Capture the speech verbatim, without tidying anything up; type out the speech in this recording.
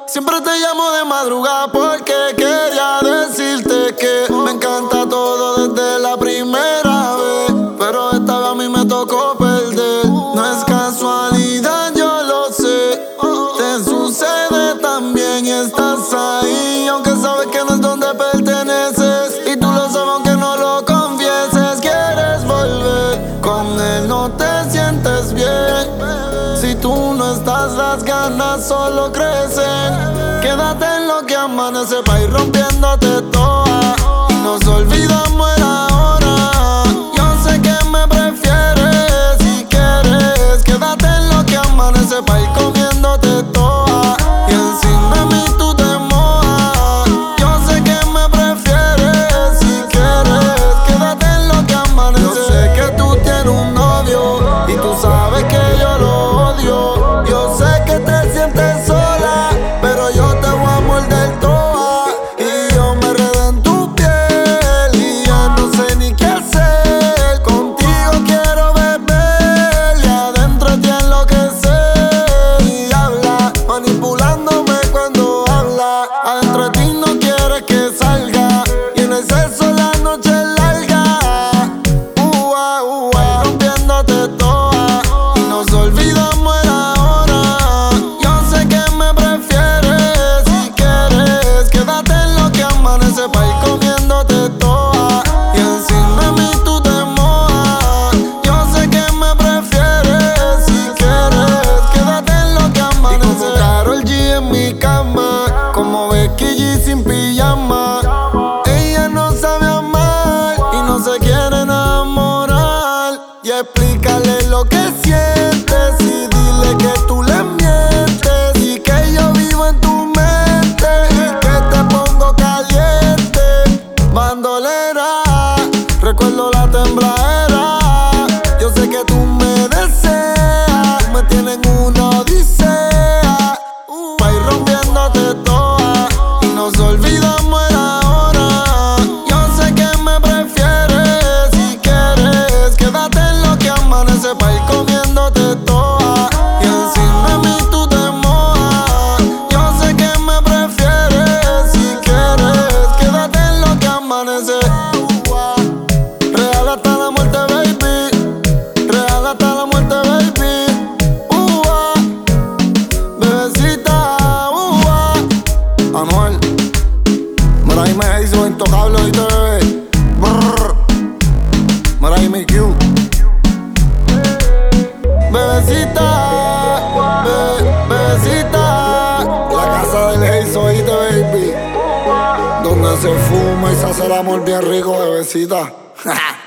Siempre te llamo de madrugada porque quería decirte que me encanta todo desde la primera vez, pero esta vez a mí me tocó perder. No es casualidad, yo lo sé. Te sucede también y estás ahí, aunque sabes que no es donde perteneces, y tú lo sabes aunque no lo confieses. Quieres volver, con él no te sientes bien. Si tú no estás, las ganas solo crecen. Quédate en lo que amanece pa' ir rompiéndote toda, y nos olvidamos el ahora. Yo sé que me prefieres si quieres. Quédate en lo que amanece pa' ir comiéndote toda, y encima de mí tú te mojas. Yo sé que me prefieres si quieres. Quédate en lo que amanece. Yo sé que tú tienes un novio y tú sabes que yo lo odio. Yo sé que te sientes sola, pero yo te voy a morder toda, y yo me enredé en tu piel y ya no sé ni qué hacer. Contigo quiero beber y adentro te enloquecer, y habla manipulándome cuando habla. Adentro de ti no quieres que salga, y en el sexo la noche es larga. Ua, ua, rompiéndote toda, y nos olvidamos el ahora. Yo sé que me prefieres si quieres. Quédate en lo que amanece pa' ir comiéndote toda, y encima de mí tú te mojas. Yo sé que me prefieres si quieres. Quédate en lo que amanece. Y como Karol G en mi cama, como Becky G sin pijama. Ella no sabe amar y no se quiere enamorar. Y explícale lo que sientes y dile que tú le mientes, y que yo vivo en tu mente y que te pongo caliente. Bandolera, recuerdo la tembladera. Yo sé que tú me deseas, me tienes en una odisea, pa' ir rompiéndote toda, y nos olvidamos el ahora. Yo sé que me prefieres si quieres. Quédate en lo que amanece pa' ir comiéndote toda, y encima de mí tú te mojas. Yo sé que me prefieres si quieres. Quédate en lo que amanece. Real hasta la muerte, baby. Real hasta la muerte, baby. Ua, bebecita, ua. Anuel, mira ahí me hizo intocable, oíste, bebé. Brrr. Mira ahí mi Q. Bebecita, be, bebecita. La casa del Haze, oíste, baby. Donde se fuma y se hace el amor bien rico, bebecita.